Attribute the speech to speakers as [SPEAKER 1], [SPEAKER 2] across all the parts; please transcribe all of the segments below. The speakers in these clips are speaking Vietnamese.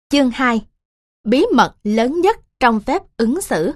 [SPEAKER 1] Chương 2. Bí mật lớn nhất trong phép ứng xử.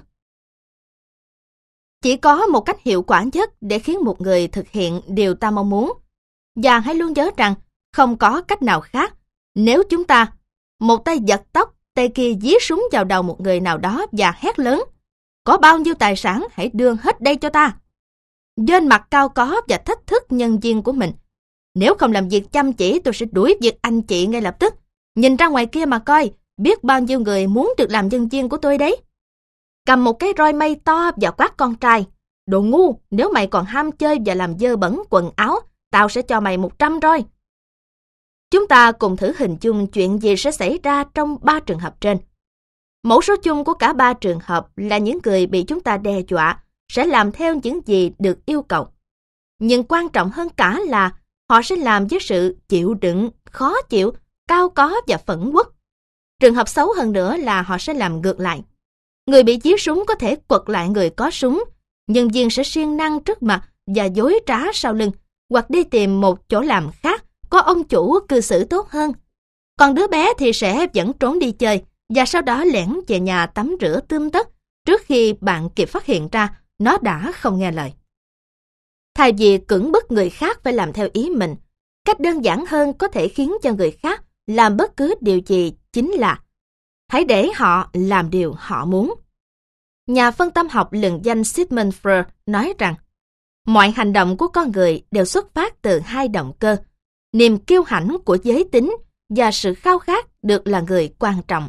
[SPEAKER 1] Chỉ có một cách hiệu quả nhất để khiến một người thực hiện điều ta mong muốn. Và hãy luôn nhớ rằng không có cách nào khác. Nếu chúng ta, một tay giật tóc, tay kia dí súng vào đầu một người nào đó và hét lớn, có bao nhiêu tài sản hãy đưa hết đây cho ta. Trên mặt cao có và thách thức nhân viên của mình. Nếu không làm việc chăm chỉ, tôi sẽ đuổi việc anh chị ngay lập tức. Nhìn ra ngoài kia mà coi, biết bao nhiêu người muốn được làm nhân viên của tôi đấy. Cầm một cái roi mây to và quát con trai. Đồ ngu, nếu mày còn ham chơi và làm dơ bẩn quần áo, tao sẽ cho mày 100 roi. Chúng ta cùng thử hình dung chuyện gì sẽ xảy ra trong 3 trường hợp trên. Mẫu số chung của cả 3 trường hợp là những người bị chúng ta đe dọa sẽ làm theo những gì được yêu cầu. Nhưng quan trọng hơn cả là họ sẽ làm với sự chịu đựng, khó chịu, cao có và phẫn uất. Trường hợp xấu hơn nữa là họ sẽ làm ngược lại. Người bị dí súng có thể quật lại người có súng, nhân viên sẽ siêng năng trước mặt và dối trá sau lưng, hoặc đi tìm một chỗ làm khác có ông chủ cư xử tốt hơn. Còn đứa bé thì sẽ vẫn trốn đi chơi và sau đó lẻn về nhà tắm rửa tươm tất trước khi bạn kịp phát hiện ra nó đã không nghe lời. Thay vì cưỡng bức người khác phải làm theo ý mình, cách đơn giản hơn có thể khiến cho người khác làm bất cứ điều gì chính là hãy để họ làm điều họ muốn. Nhà phân tâm học lừng danh Sigmund Freud nói rằng mọi hành động của con người đều xuất phát từ 2 động cơ, niềm kiêu hãnh của giới tính và sự khao khát được là người quan trọng.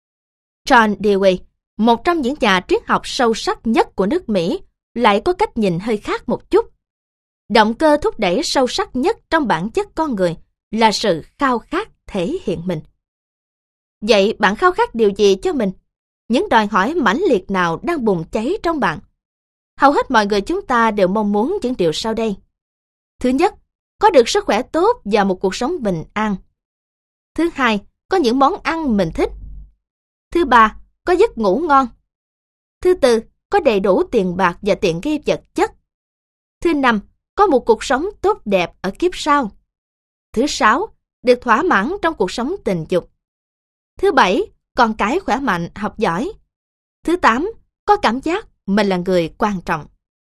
[SPEAKER 1] John Dewey, một trong những nhà triết học sâu sắc nhất của nước Mỹ, lại có cách nhìn hơi khác một chút. Động cơ thúc đẩy sâu sắc nhất trong bản chất con người là sự khao khát thể hiện mình. Vậy bạn khao khát điều gì cho mình? Những đòi hỏi mãnh liệt nào đang bùng cháy trong bạn? Hầu hết mọi người chúng ta đều mong muốn những điều sau đây. Thứ nhất, có được sức khỏe tốt và một cuộc sống bình an. Thứ hai, có những món ăn mình thích. Thứ ba, có giấc ngủ ngon. Thứ tư, có đầy đủ tiền bạc và tiện nghi vật chất. Thứ năm, có một cuộc sống tốt đẹp ở kiếp sau. Thứ sáu, được thỏa mãn trong cuộc sống tình dục. Thứ bảy, con cái khỏe mạnh, học giỏi. Thứ 8, có cảm giác mình là người quan trọng.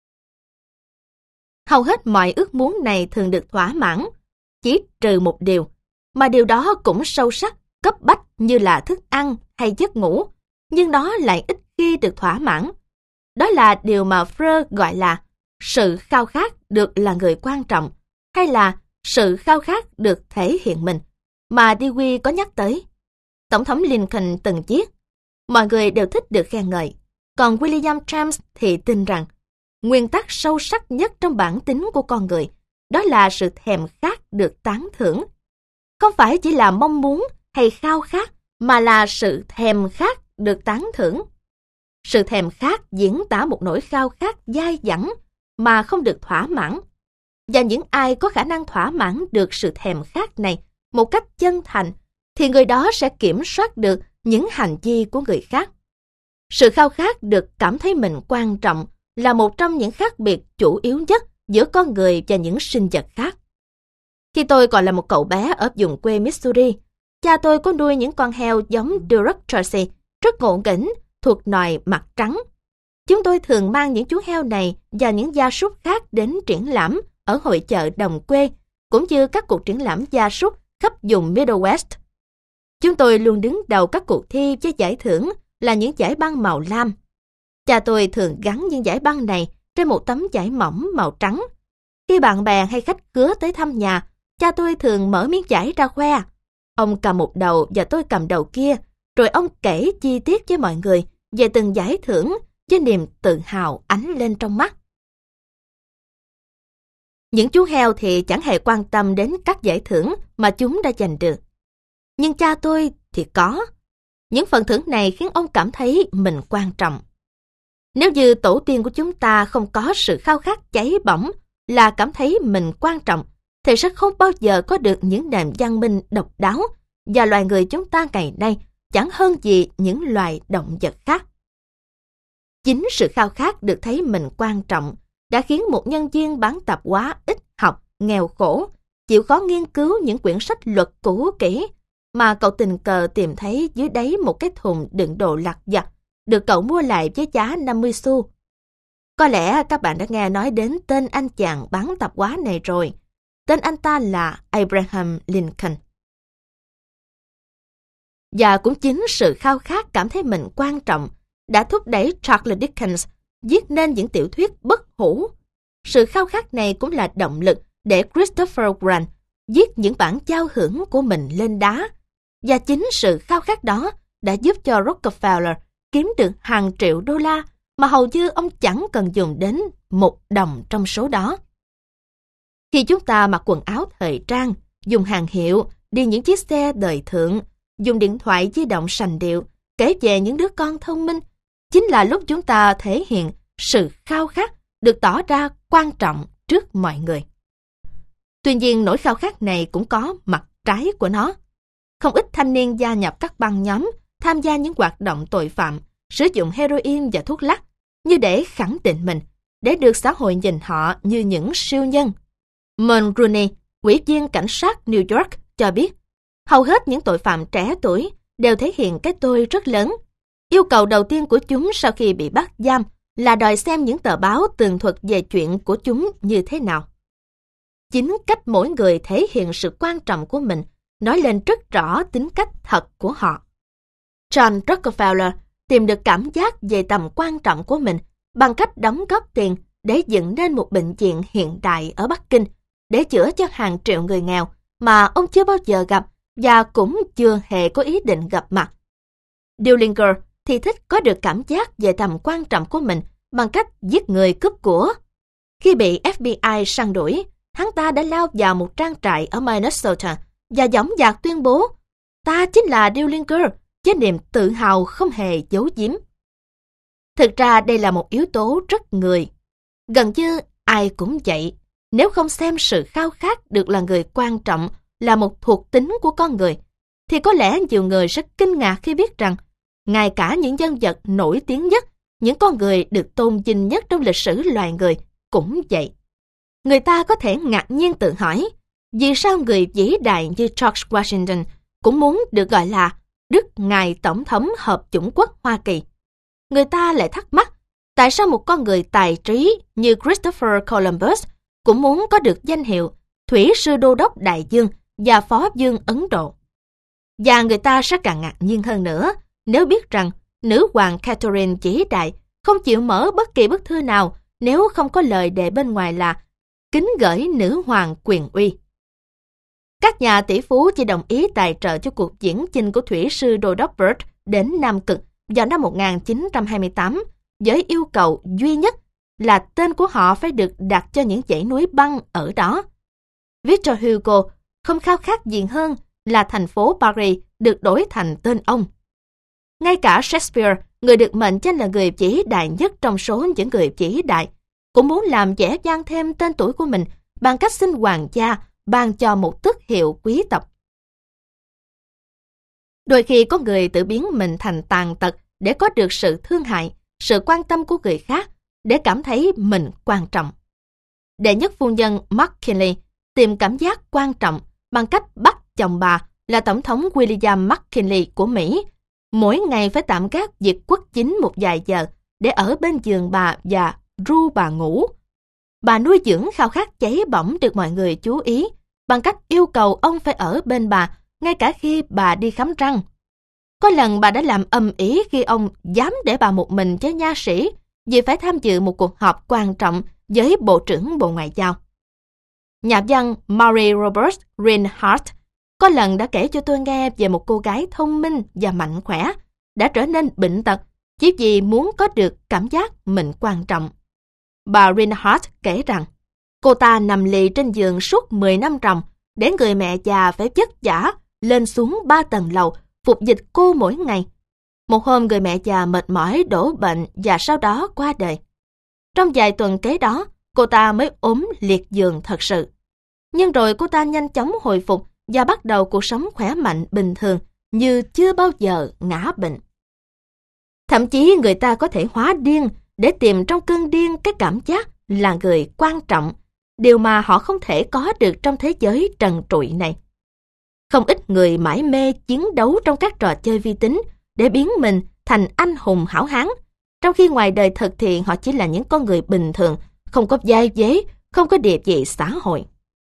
[SPEAKER 1] Hầu hết mọi ước muốn này thường được thỏa mãn, chỉ trừ một điều, mà điều đó cũng sâu sắc, cấp bách như là thức ăn hay giấc ngủ, nhưng nó lại ít khi được thỏa mãn. Đó là điều mà Freud gọi là sự khao khát được là người quan trọng, hay là sự khao khát được thể hiện mình, mà Dewey có nhắc tới. Tổng thống Lincoln từng viết, mọi người đều thích được khen ngợi, còn William James thì tin rằng nguyên tắc sâu sắc nhất trong bản tính của con người đó là sự thèm khát được tán thưởng. Không phải chỉ là mong muốn hay khao khát, mà là sự thèm khát được tán thưởng. Sự thèm khát diễn tả một nỗi khao khát dai dẳng mà không được thỏa mãn. Và những ai có khả năng thỏa mãn được sự thèm khát này một cách chân thành, thì người đó sẽ kiểm soát được những hành vi của người khác. Sự khao khát được cảm thấy mình quan trọng là một trong những khác biệt chủ yếu nhất giữa con người và những sinh vật khác. Khi tôi còn là một cậu bé ở vùng quê Missouri, cha tôi có nuôi những con heo giống Duroc Jersey, rất ngộ nghĩnh, thuộc nòi mặt trắng. Chúng tôi thường mang những chú heo này và những gia súc khác đến triển lãm ở hội chợ đồng quê, cũng như các cuộc triển lãm gia súc khắp vùng Midwest. Chúng tôi luôn đứng đầu các cuộc thi với giải thưởng là những giải băng màu lam. Cha tôi thường gắn những giải băng này trên một tấm vải mỏng màu trắng. Khi bạn bè hay khách khứa tới thăm nhà, cha tôi thường mở miếng vải ra khoe. Ông cầm một đầu và tôi cầm đầu kia, rồi ông kể chi tiết với mọi người về từng giải thưởng với niềm tự hào ánh lên trong mắt. Những chú heo thì chẳng hề quan tâm đến các giải thưởng mà chúng đã giành được. Nhưng cha tôi thì có. Những phần thưởng này khiến ông cảm thấy mình quan trọng. Nếu như tổ tiên của chúng ta không có sự khao khát cháy bỏng là cảm thấy mình quan trọng, thì sẽ không bao giờ có được những nền văn minh độc đáo, và loài người chúng ta ngày nay chẳng hơn gì những loài động vật khác. Chính sự khao khát được thấy mình quan trọng đã khiến một nhân viên bán tạp hóa ít học, nghèo khổ, chịu khó nghiên cứu những quyển sách luật cũ kỹ, mà cậu tình cờ tìm thấy dưới đáy một cái thùng đựng đồ lặt vặt, được cậu mua lại với giá 50 xu. Có lẽ các bạn đã nghe nói đến tên anh chàng bán tạp hóa này rồi. Tên anh ta là Abraham Lincoln. Và cũng chính sự khao khát cảm thấy mình quan trọng đã thúc đẩy Charles Dickens viết nên những tiểu thuyết bất hủ. Sự khao khát này cũng là động lực để Christopher Wren viết những bản giao hưởng của mình lên đá. Và chính sự khao khát đó đã giúp cho Rockefeller kiếm được hàng triệu đô la mà hầu như ông chẳng cần dùng đến một đồng trong số đó. Khi chúng ta mặc quần áo thời trang, dùng hàng hiệu, đi những chiếc xe đời thượng, dùng điện thoại di động sành điệu, kể về những đứa con thông minh, chính là lúc chúng ta thể hiện sự khao khát được tỏ ra quan trọng trước mọi người. Tuy nhiên, nỗi khao khát này cũng có mặt trái của nó. Không ít thanh niên gia nhập các băng nhóm, tham gia những hoạt động tội phạm, sử dụng heroin và thuốc lắc như để khẳng định mình, để được xã hội nhìn họ như những siêu nhân. Mulroney, ủy viên cảnh sát New York, cho biết, hầu hết những tội phạm trẻ tuổi đều thể hiện cái tôi rất lớn. Yêu cầu đầu tiên của chúng sau khi bị bắt giam là đòi xem những tờ báo tường thuật về chuyện của chúng như thế nào. Chính cách mỗi người thể hiện sự quan trọng của mình nói lên rất rõ tính cách thật của họ. John Rockefeller tìm được cảm giác về tầm quan trọng của mình bằng cách đóng góp tiền để dựng nên một bệnh viện hiện đại ở Bắc Kinh để chữa cho hàng triệu người nghèo mà ông chưa bao giờ gặp và cũng chưa hề có ý định gặp mặt. Dillinger thì thích có được cảm giác về tầm quan trọng của mình bằng cách giết người cướp của. Khi bị FBI săn đuổi, hắn ta đã lao vào một trang trại ở Minnesota và dõng dạc tuyên bố ta chính là Dillinger với niềm tự hào không hề giấu giếm. Thực ra đây là một yếu tố rất người. Gần như ai cũng vậy. Nếu không xem sự khao khát được là người quan trọng là một thuộc tính của con người, thì có lẽ nhiều người sẽ kinh ngạc khi biết rằng ngay cả những nhân vật nổi tiếng nhất, những con người được tôn vinh nhất trong lịch sử loài người cũng vậy. Người ta có thể ngạc nhiên tự hỏi, vì sao người vĩ đại như George Washington cũng muốn được gọi là Đức Ngài Tổng thống Hợp chủng quốc Hoa Kỳ? Người ta lại thắc mắc, tại sao một con người tài trí như Christopher Columbus cũng muốn có được danh hiệu Thủy sư Đô đốc Đại Dương và Phó vương Ấn Độ? Và người ta sẽ càng ngạc nhiên hơn nữa nếu biết rằng nữ hoàng Catherine vĩ đại không chịu mở bất kỳ bức thư nào nếu không có lời đề bên ngoài là kính gửi nữ hoàng quyền uy. Các nhà tỷ phú chỉ đồng ý tài trợ cho cuộc diễn chinh của Thủy sư Đô đốc Byrd đến Nam Cực vào năm 1928 với yêu cầu duy nhất là tên của họ phải được đặt cho những dãy núi băng ở đó. Victor Hugo không khao khát gì hơn là thành phố Paris được đổi thành tên ông. Ngay cả Shakespeare, người được mệnh danh là người vĩ đại nhất trong số những người vĩ đại, cũng muốn làm vẻ vang thêm tên tuổi của mình bằng cách xin hoàng gia ban cho một tước hiệu quý tộc. Đôi khi có người tự biến mình thành tàn tật để có được sự thương hại, sự quan tâm của người khác, để cảm thấy mình quan trọng. Đệ nhất phu nhân McKinley tìm cảm giác quan trọng bằng cách bắt chồng bà là Tổng thống William McKinley của Mỹ mỗi ngày phải tạm gác việc quốc chính một vài giờ để ở bên giường bà và ru bà ngủ. Bà nuôi dưỡng khao khát cháy bỏng được mọi người chú ý bằng cách yêu cầu ông phải ở bên bà ngay cả khi bà đi khám răng. Có lần bà đã làm ầm ĩ khi ông dám để bà một mình với nha sĩ vì phải tham dự một cuộc họp quan trọng với Bộ trưởng Bộ Ngoại giao. Nhà văn Mary Roberts Rinehart có lần đã kể cho tôi nghe về một cô gái thông minh và mạnh khỏe đã trở nên bệnh tật chỉ vì muốn có được cảm giác mình quan trọng. Bà Rinehart kể rằng cô ta nằm lì trên giường suốt 10 năm ròng để người mẹ già phải vất vả lên xuống 3 tầng lầu phục dịch cô mỗi ngày. Một hôm người mẹ già mệt mỏi đổ bệnh và sau đó qua đời. Trong vài tuần kế đó, cô ta mới ốm liệt giường thật sự. Nhưng rồi cô ta nhanh chóng hồi phục và bắt đầu cuộc sống khỏe mạnh bình thường như chưa bao giờ ngã bệnh. Thậm chí người ta có thể hóa điên để tìm trong cơn điên cái cảm giác là người quan trọng, điều mà họ không thể có được trong thế giới trần trụi này. Không ít người mải mê chiến đấu trong các trò chơi vi tính để biến mình thành anh hùng hảo hán, trong khi ngoài đời thực thì họ chỉ là những con người bình thường, không có vai vế, không có địa vị xã hội.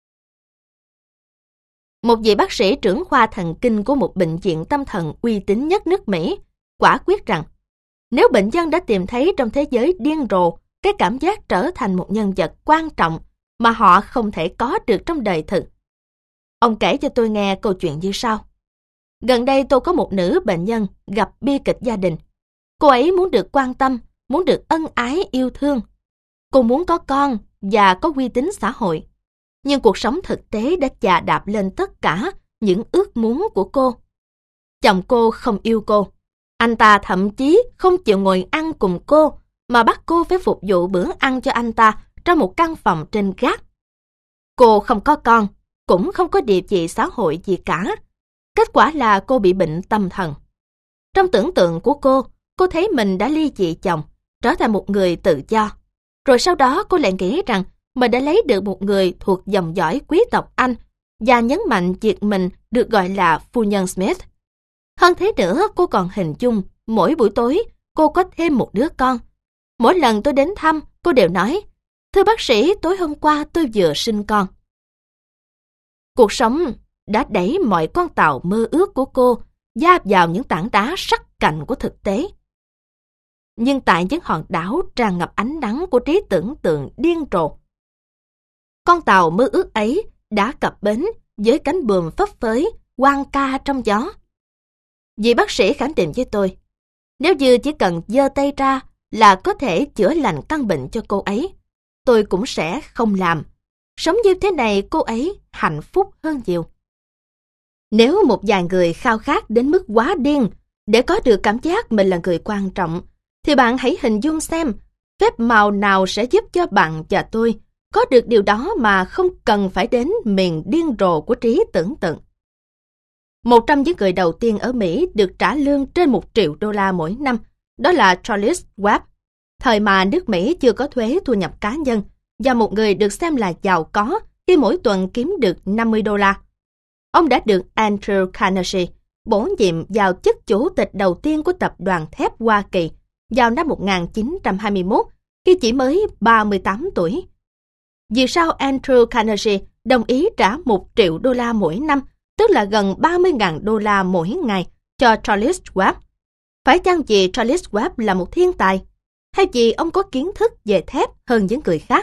[SPEAKER 1] Một vị bác sĩ trưởng khoa thần kinh của một bệnh viện tâm thần uy tín nhất nước Mỹ quả quyết rằng nếu bệnh nhân đã tìm thấy trong thế giới điên rồ cái cảm giác trở thành một nhân vật quan trọng mà họ không thể có được trong đời thực. Ông kể cho tôi nghe câu chuyện như sau. Gần đây tôi có một nữ bệnh nhân gặp bi kịch gia đình. Cô ấy muốn được quan tâm, muốn được ân ái yêu thương. Cô muốn có con và có uy tín xã hội. Nhưng cuộc sống thực tế đã chà đạp lên tất cả những ước muốn của cô. Chồng cô không yêu cô. Anh ta thậm chí không chịu ngồi ăn cùng cô mà bắt cô phải phục vụ bữa ăn cho anh ta trong một căn phòng trên gác. Cô không có con, cũng không có địa vị xã hội gì cả. Kết quả là cô bị bệnh tâm thần. Trong tưởng tượng của cô thấy mình đã ly dị chồng, trở thành một người tự do. Rồi sau đó cô lại nghĩ rằng mình đã lấy được một người thuộc dòng dõi quý tộc Anh và nhấn mạnh việc mình được gọi là phu nhân Smith. Hơn thế nữa, cô còn hình dung mỗi buổi tối cô có thêm một đứa con. Mỗi lần tôi đến thăm, cô đều nói, thưa bác sĩ, tối hôm qua tôi vừa sinh con. Cuộc sống đã đẩy mọi con tàu mơ ước của cô va vào những tảng đá sắc cạnh của thực tế. Nhưng tại những hòn đảo tràn ngập ánh nắng của trí tưởng tượng điên rồ, con tàu mơ ước ấy đã cập bến với cánh buồm phấp phới, hoang ca trong gió. Vị bác sĩ khẳng định với tôi, nếu như chỉ cần giơ tay ra là có thể chữa lành căn bệnh cho cô ấy, tôi cũng sẽ không làm. Sống như thế này cô ấy hạnh phúc hơn nhiều. Nếu một vài người khao khát đến mức quá điên để có được cảm giác mình là người quan trọng, thì bạn hãy hình dung xem phép màu nào sẽ giúp cho bạn và tôi có được điều đó mà không cần phải đến miền điên rồ của trí tưởng tượng. Một trong những người đầu tiên ở Mỹ được trả lương trên $1 triệu mỗi năm, đó là Charles Schwab, thời mà nước Mỹ chưa có thuế thu nhập cá nhân, và một người được xem là giàu có khi mỗi tuần kiếm được $50. Ông đã được Andrew Carnegie bổ nhiệm vào chức chủ tịch đầu tiên của tập đoàn thép Hoa Kỳ vào năm 1921, khi chỉ mới 38 tuổi. Vì sao Andrew Carnegie đồng ý trả $1 triệu mỗi năm, tức là gần $30.000 mỗi ngày cho Charles Schwab? Phải chăng vì Charles Schwab là một thiên tài, hay vì ông có kiến thức về thép hơn những người khác?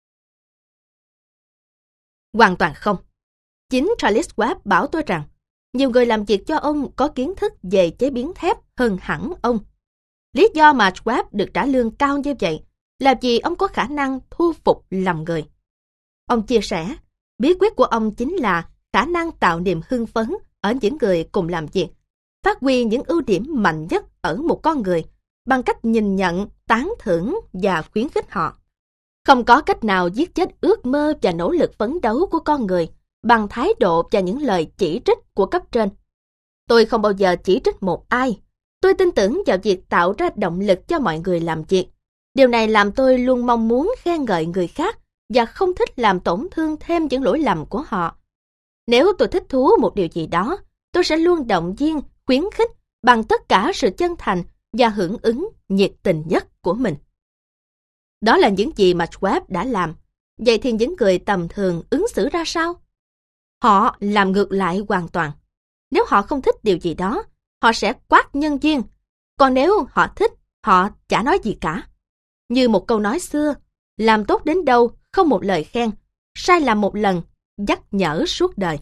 [SPEAKER 1] Hoàn toàn không. Chính Charles Schwab bảo tôi rằng nhiều người làm việc cho ông có kiến thức về chế biến thép hơn hẳn ông. Lý do mà Schwab được trả lương cao như vậy là vì ông có khả năng thu phục lòng người. Ông chia sẻ, bí quyết của ông chính là khả năng tạo niềm hưng phấn ở những người cùng làm việc, phát huy những ưu điểm mạnh nhất ở một con người bằng cách nhìn nhận, tán thưởng và khuyến khích họ. Không có cách nào giết chết ước mơ và nỗ lực phấn đấu của con người bằng thái độ và những lời chỉ trích của cấp trên. Tôi không bao giờ chỉ trích một ai. Tôi tin tưởng vào việc tạo ra động lực cho mọi người làm việc. Điều này làm tôi luôn mong muốn khen ngợi người khác và không thích làm tổn thương thêm những lỗi lầm của họ. Nếu tôi thích thú một điều gì đó, tôi sẽ luôn động viên, khuyến khích bằng tất cả sự chân thành và hưởng ứng nhiệt tình nhất của mình. Đó là những gì mà Schwab đã làm. Vậy thì những người tầm thường ứng xử ra sao? Họ làm ngược lại hoàn toàn. Nếu họ không thích điều gì đó, họ sẽ quát nhân viên. Còn nếu họ thích, họ chả nói gì cả. Như một câu nói xưa, làm tốt đến đâu không một lời khen, sai làm một lần, nhắc nhở suốt đời.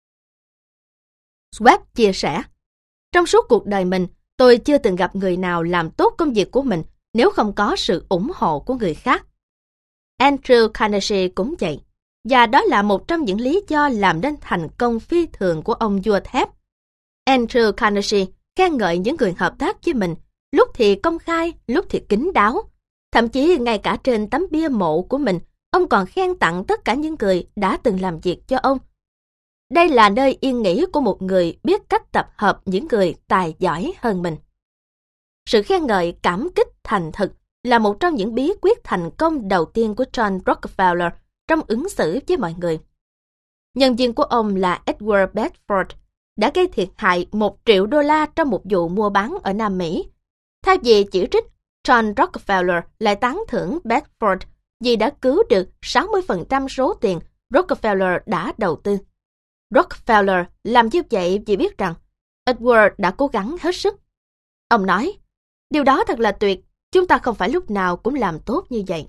[SPEAKER 1] Schwab chia sẻ, trong suốt cuộc đời mình, tôi chưa từng gặp người nào làm tốt công việc của mình nếu không có sự ủng hộ của người khác. Andrew Carnegie cũng vậy, và đó là một trong những lý do làm nên thành công phi thường của ông vua thép. Andrew Carnegie khen ngợi những người hợp tác với mình, lúc thì công khai, lúc thì kín đáo. Thậm chí ngay cả trên tấm bia mộ của mình, ông còn khen tặng tất cả những người đã từng làm việc cho ông. Đây là nơi yên nghỉ của một người biết cách tập hợp những người tài giỏi hơn mình. Sự khen ngợi cảm kích thành thực là một trong những bí quyết thành công đầu tiên của John Rockefeller trong ứng xử với mọi người. Nhân viên của ông là Edward Bedford đã gây thiệt hại $1 triệu trong một vụ mua bán ở Nam Mỹ. Thay vì chỉ trích, John Rockefeller lại tán thưởng Bedford vì đã cứu được 60% số tiền Rockefeller đã đầu tư. Rockefeller làm như vậy vì biết rằng Edward đã cố gắng hết sức. Ông nói, điều đó thật là tuyệt, chúng ta không phải lúc nào cũng làm tốt như vậy.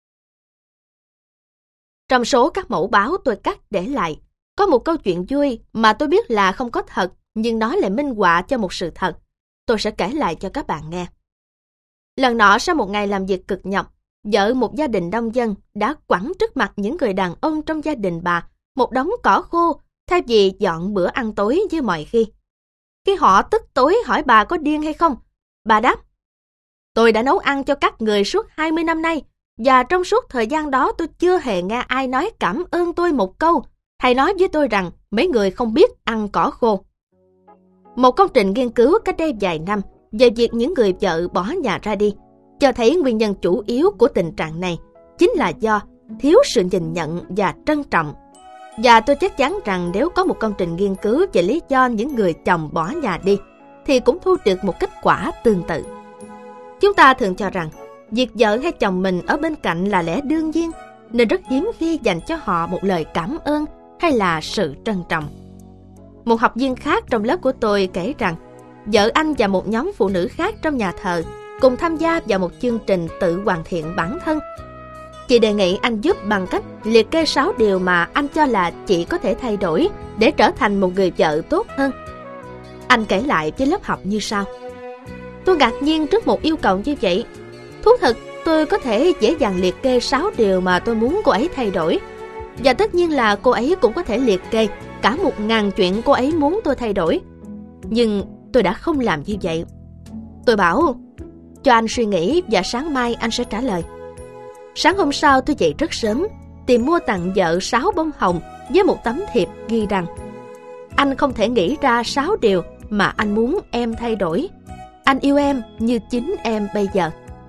[SPEAKER 1] Trong số các mẫu báo tôi cắt để lại, có một câu chuyện vui mà tôi biết là không có thật, nhưng nó lại minh họa cho một sự thật. Tôi sẽ kể lại cho các bạn nghe. Lần nọ sau một ngày làm việc cực nhọc, vợ một gia đình đông dân đã quẳng trước mặt những người đàn ông trong gia đình bà một đống cỏ khô thay vì dọn bữa ăn tối như mọi khi. Khi họ tức tối hỏi bà có điên hay không, bà đáp, tôi đã nấu ăn cho các người suốt 20 năm nay, và trong suốt thời gian đó tôi chưa hề nghe ai nói cảm ơn tôi một câu, hay nói với tôi rằng mấy người không biết ăn cỏ khô. Một công trình nghiên cứu cách đây vài năm về việc những người vợ bỏ nhà ra đi, cho thấy nguyên nhân chủ yếu của tình trạng này chính là do thiếu sự nhìn nhận và trân trọng. Và tôi chắc chắn rằng nếu có một công trình nghiên cứu về lý do những người chồng bỏ nhà đi, thì cũng thu được một kết quả tương tự. Chúng ta thường cho rằng việc vợ hay chồng mình ở bên cạnh là lẽ đương nhiên, nên rất hiếm khi dành cho họ một lời cảm ơn hay là sự trân trọng. Một học viên khác trong lớp của tôi kể rằng vợ anh và một nhóm phụ nữ khác trong nhà thờ cùng tham gia vào một chương trình tự hoàn thiện bản thân. Chị đề nghị anh giúp bằng cách liệt kê 6 điều mà anh cho là chị có thể thay đổi để trở thành một người vợ tốt hơn. Anh kể lại với lớp học như sau. Tôi ngạc nhiên trước một yêu cầu như vậy. Thú thật, tôi có thể dễ dàng liệt kê 6 điều mà tôi muốn cô ấy thay đổi. Và tất nhiên là cô ấy cũng có thể liệt kê cả 1000 chuyện cô ấy muốn tôi thay đổi. Nhưng tôi đã không làm như vậy. Tôi bảo, cho anh suy nghĩ và sáng mai anh sẽ trả lời. Sáng hôm sau tôi dậy rất sớm, tìm mua tặng vợ 6 bông hồng với một tấm thiệp ghi rằng anh không thể nghĩ ra 6 điều mà anh muốn em thay đổi. Anh yêu em như chính em bây giờ.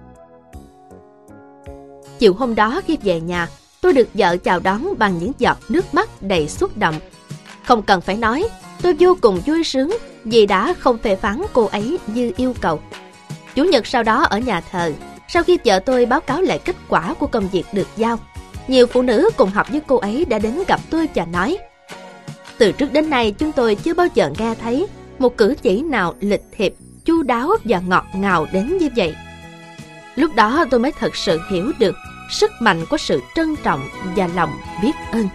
[SPEAKER 1] Chiều hôm đó khi về nhà, tôi được vợ chào đón bằng những giọt nước mắt đầy xúc động. Không cần phải nói, tôi vô cùng vui sướng vì đã không phê phán cô ấy như yêu cầu. Chủ nhật sau đó ở nhà thờ, sau khi vợ tôi báo cáo lại kết quả của công việc được giao, nhiều phụ nữ cùng học với cô ấy đã đến gặp tôi và nói, từ trước đến nay chúng tôi chưa bao giờ nghe thấy một cử chỉ nào lịch thiệp, chu đáo và ngọt ngào đến như vậy. Lúc đó tôi mới thật sự hiểu được sức mạnh của sự trân trọng và lòng biết ơn.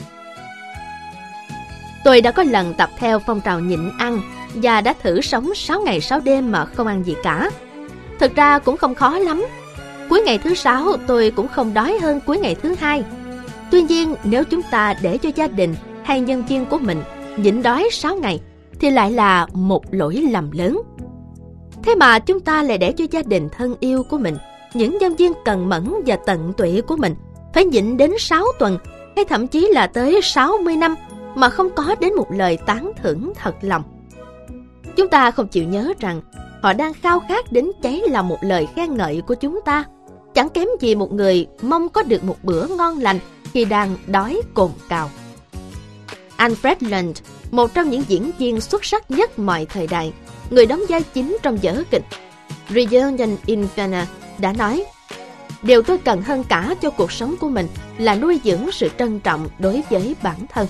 [SPEAKER 1] Tôi đã có lần tập theo phong trào nhịn ăn và đã thử sống 6 ngày 6 đêm mà không ăn gì cả. Thực ra cũng không khó lắm. Cuối ngày thứ 6 tôi cũng không đói hơn cuối ngày thứ 2. Tuy nhiên nếu chúng ta để cho gia đình hay nhân viên của mình nhịn đói 6 ngày thì lại là một lỗi lầm lớn. Thế mà chúng ta lại để cho gia đình thân yêu của mình, những nhân viên cần mẫn và tận tụy của mình phải nhịn đến 6 tuần hay thậm chí là tới 60 năm mà không có đến một lời tán thưởng thật lòng. Chúng ta không chịu nhớ rằng họ đang khao khát đến cháy lòng một lời khen ngợi của chúng ta, chẳng kém gì một người mong có được một bữa ngon lành khi đang đói cồn cào. Alfred Lunt, một trong những diễn viên xuất sắc nhất mọi thời đại, người đóng vai chính trong vở kịch Reunion in Vienna, đã nói, điều tôi cần hơn cả cho cuộc sống của mình là nuôi dưỡng sự trân trọng đối với bản thân.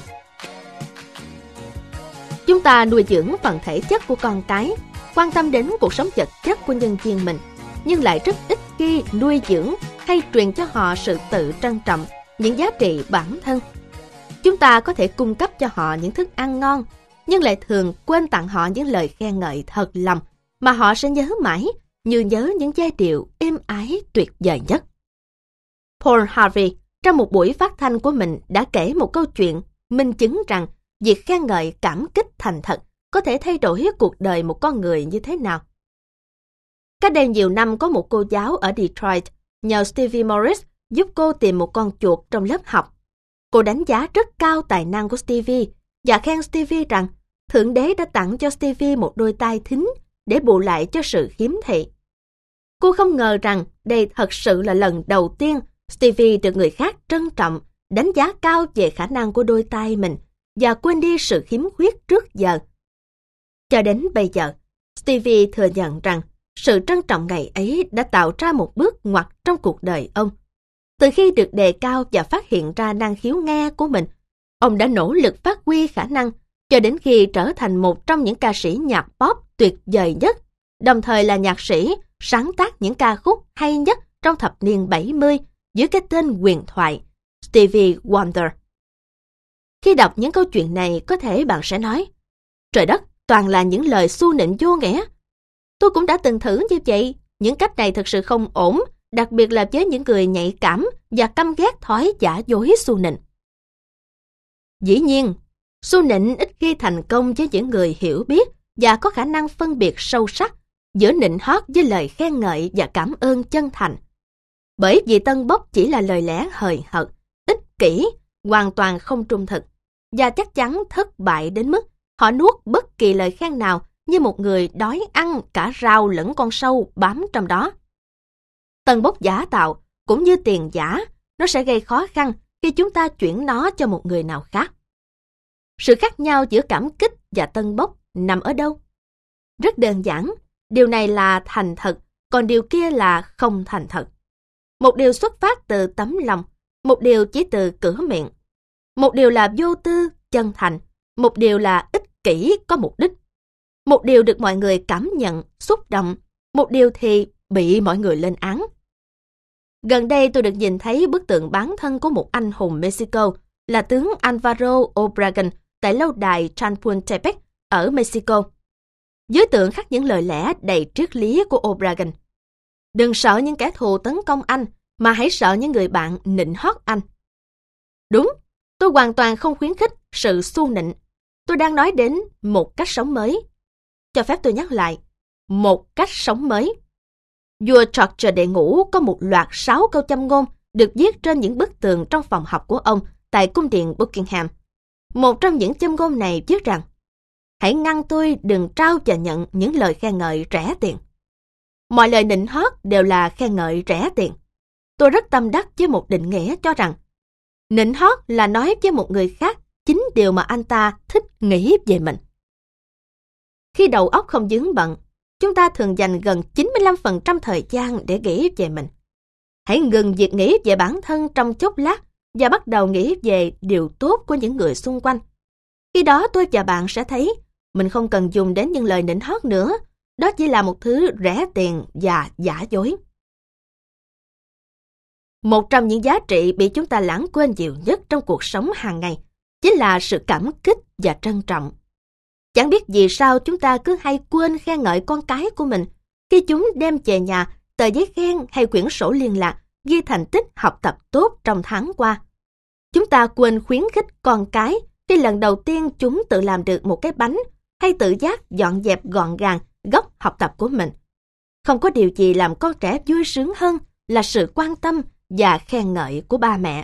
[SPEAKER 1] Chúng ta nuôi dưỡng phần thể chất của con cái, quan tâm đến cuộc sống vật chất của nhân viên mình, nhưng lại rất ít khi nuôi dưỡng hay truyền cho họ sự tự trân trọng, những giá trị bản thân. Chúng ta có thể cung cấp cho họ những thức ăn ngon, nhưng lại thường quên tặng họ những lời khen ngợi thật lòng mà họ sẽ nhớ mãi, như nhớ những giai điệu êm ái tuyệt vời nhất. Paul Harvey trong một buổi phát thanh của mình đã kể một câu chuyện minh chứng rằng việc khen ngợi cảm kích thành thật có thể thay đổi cuộc đời một con người như thế nào. Cách đây nhiều năm có một cô giáo ở Detroit nhờ Stevie Morris giúp cô tìm một con chuột trong lớp học. Cô đánh giá rất cao tài năng của Stevie và khen Stevie rằng Thượng Đế đã tặng cho Stevie một đôi tai thính để bù lại cho sự khiếm thị. Cô không ngờ rằng đây thật sự là lần đầu tiên Stevie được người khác trân trọng, đánh giá cao về khả năng của đôi tai mình và quên đi sự khiếm khuyết trước giờ Cho đến bây giờ, Stevie thừa nhận rằng sự trân trọng ngày ấy đã tạo ra một bước ngoặt trong cuộc đời ông. Từ khi được đề cao và phát hiện ra năng khiếu nghe của mình, ông đã nỗ lực phát huy khả năng cho đến khi trở thành một trong những ca sĩ nhạc pop tuyệt vời nhất, đồng thời là nhạc sĩ sáng tác những ca khúc hay nhất trong thập niên 70 dưới cái tên huyền thoại Stevie Wonder. Khi đọc những câu chuyện này, có thể bạn sẽ nói, trời đất, toàn là những lời xu nịnh vô nghĩa. Tôi cũng đã từng thử như vậy, những cách này thực sự không ổn, đặc biệt là với những người nhạy cảm và căm ghét thói giả dối xu nịnh. Dĩ nhiên, xu nịnh ít khi thành công với những người hiểu biết và có khả năng phân biệt sâu sắc giữa nịnh hót với lời khen ngợi và cảm ơn chân thành. Bởi vì tân bốc chỉ là lời lẽ hời hợt, ích kỷ, hoàn toàn không trung thực, và chắc chắn thất bại đến mức họ nuốt bất kỳ lời khen nào như một người đói ăn cả rau lẫn con sâu bám trong đó. Tân bốc giả tạo cũng như tiền giả, nó sẽ gây khó khăn khi chúng ta chuyển nó cho một người nào khác. Sự khác nhau giữa cảm kích và tân bốc nằm ở đâu? Rất đơn giản, điều này là thành thật, còn điều kia là không thành thật. Một điều xuất phát từ tấm lòng, một điều chỉ từ cửa miệng. Một điều là vô tư, chân thành, một điều là ích kỷ, có mục đích. Một điều được mọi người cảm nhận, xúc động, một điều thì bị mọi người lên án. Gần đây tôi được nhìn thấy bức tượng bán thân của một anh hùng Mexico là tướng Alvaro Obregón tại lâu đài Chapultepec ở Mexico. Dưới tượng khắc những lời lẽ đầy triết lý của Obregón. Đừng sợ những kẻ thù tấn công anh, mà hãy sợ những người bạn nịnh hót anh. Đúng, tôi hoàn toàn không khuyến khích sự xu nịnh. Tôi đang nói đến một cách sống mới. Cho phép tôi nhắc lại, một cách sống mới. Vua George đệ ngũ có một loạt 6 câu châm ngôn được viết trên những bức tường trong phòng học của ông tại cung điện Buckingham. Một trong những châm ngôn này viết rằng, hãy ngăn tôi đừng trao và nhận những lời khen ngợi rẻ tiền. Mọi lời nịnh hót đều là khen ngợi rẻ tiền. Tôi rất tâm đắc với một định nghĩa cho rằng, nịnh hót là nói với một người khác chính điều mà anh ta thích nghĩ về mình. Khi đầu óc không vướng bận, chúng ta thường dành gần 95% thời gian để nghĩ về mình. Hãy ngừng việc nghĩ về bản thân trong chốc lát và bắt đầu nghĩ về điều tốt của những người xung quanh. Khi đó tôi và bạn sẽ thấy mình không cần dùng đến những lời nịnh hót nữa. Đó chỉ là một thứ rẻ tiền và giả dối. Một trong những giá trị bị chúng ta lãng quên nhiều nhất trong cuộc sống hàng ngày chính là sự cảm kích và trân trọng. Chẳng biết vì sao chúng ta cứ hay quên khen ngợi con cái của mình khi chúng đem về nhà tờ giấy khen hay quyển sổ liên lạc ghi thành tích học tập tốt trong tháng qua. Chúng ta quên khuyến khích con cái khi lần đầu tiên chúng tự làm được một cái bánh hay tự giác dọn dẹp gọn gàng góc học tập của mình. Không có điều gì làm con trẻ vui sướng hơn là sự quan tâm và khen ngợi của ba mẹ.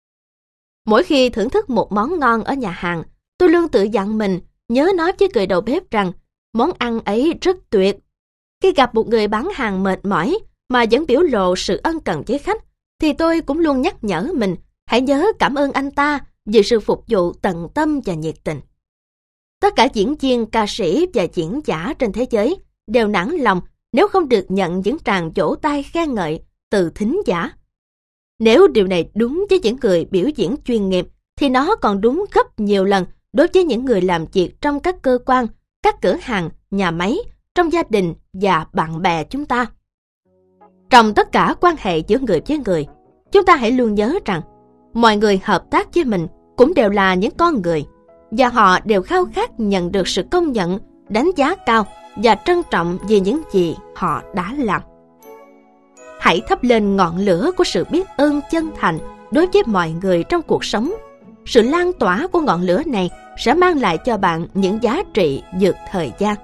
[SPEAKER 1] Mỗi khi thưởng thức một món ngon ở nhà hàng, tôi luôn tự dặn mình nhớ nói với người đầu bếp rằng món ăn ấy rất tuyệt. Khi gặp một người bán hàng mệt mỏi mà vẫn biểu lộ sự ân cần với khách, thì tôi cũng luôn nhắc nhở mình hãy nhớ cảm ơn anh ta vì sự phục vụ tận tâm và nhiệt tình. Tất cả diễn viên, ca sĩ và diễn giả trên thế giới đều nản lòng nếu không được nhận những tràng vỗ tay khen ngợi từ thính giả. Nếu điều này đúng với những người biểu diễn chuyên nghiệp, thì nó còn đúng gấp nhiều lần đối với những người làm việc trong các cơ quan, các cửa hàng, nhà máy, trong gia đình và bạn bè chúng ta. Trong tất cả quan hệ giữa người với người, chúng ta hãy luôn nhớ rằng mọi người hợp tác với mình cũng đều là những con người, và họ đều khao khát nhận được sự công nhận, đánh giá cao và trân trọng vì những gì họ đã làm. Hãy thắp lên ngọn lửa của sự biết ơn chân thành đối với mọi người trong cuộc sống. Sự lan tỏa của ngọn lửa này sẽ mang lại cho bạn những giá trị vượt thời gian.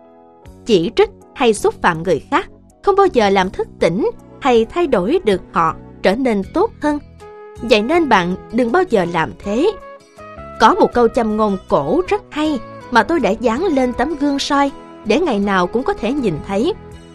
[SPEAKER 1] Chỉ trích hay xúc phạm người khác không bao giờ làm thức tỉnh hay thay đổi được họ trở nên tốt hơn. Vậy nên bạn đừng bao giờ làm thế. Có một câu châm ngôn cổ rất hay mà tôi đã dán lên tấm gương soi để ngày nào cũng có thể nhìn thấy.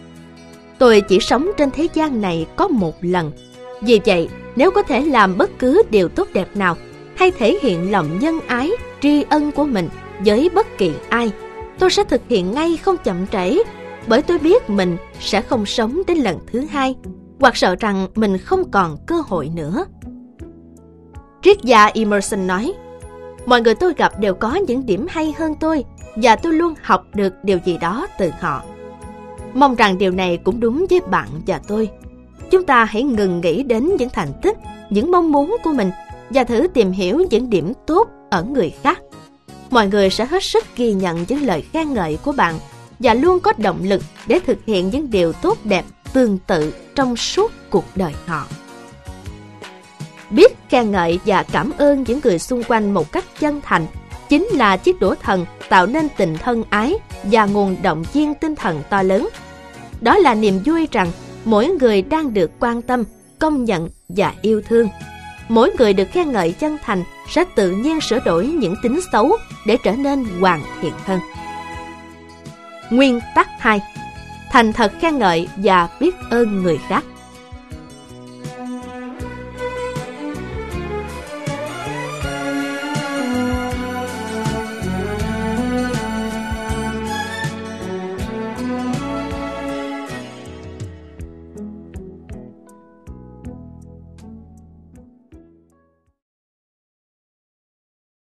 [SPEAKER 1] Tôi chỉ sống trên thế gian này có một lần. Vì vậy, nếu có thể làm bất cứ điều tốt đẹp nào hay thể hiện lòng nhân ái, tri ân của mình với bất kỳ ai, Tôi sẽ thực hiện ngay không chậm trễ, bởi tôi biết mình sẽ không sống đến lần thứ hai, hoặc sợ rằng mình không còn cơ hội nữa. Triết gia Emerson nói, mọi người tôi gặp đều có những điểm hay hơn tôi, và tôi luôn học được điều gì đó từ họ. Mong rằng điều này cũng đúng với bạn và tôi. Chúng ta hãy ngừng nghĩ đến những thành tích, những mong muốn của mình và thử tìm hiểu những điểm tốt ở người khác. Mọi người sẽ hết sức ghi nhận những lời khen ngợi của bạn và luôn có động lực để thực hiện những điều tốt đẹp tương tự trong suốt cuộc đời họ. Biết khen ngợi và cảm ơn những người xung quanh một cách chân thành chính là chiếc đũa thần tạo nên tình thân ái và nguồn động viên tinh thần to lớn. Đó là niềm vui rằng mỗi người đang được quan tâm, công nhận và yêu thương. Mỗi người được khen ngợi chân thành sẽ tự nhiên sửa đổi những tính xấu để trở nên hoàn thiện hơn. Nguyên tắc 2. Thành thật khen ngợi và biết ơn người khác.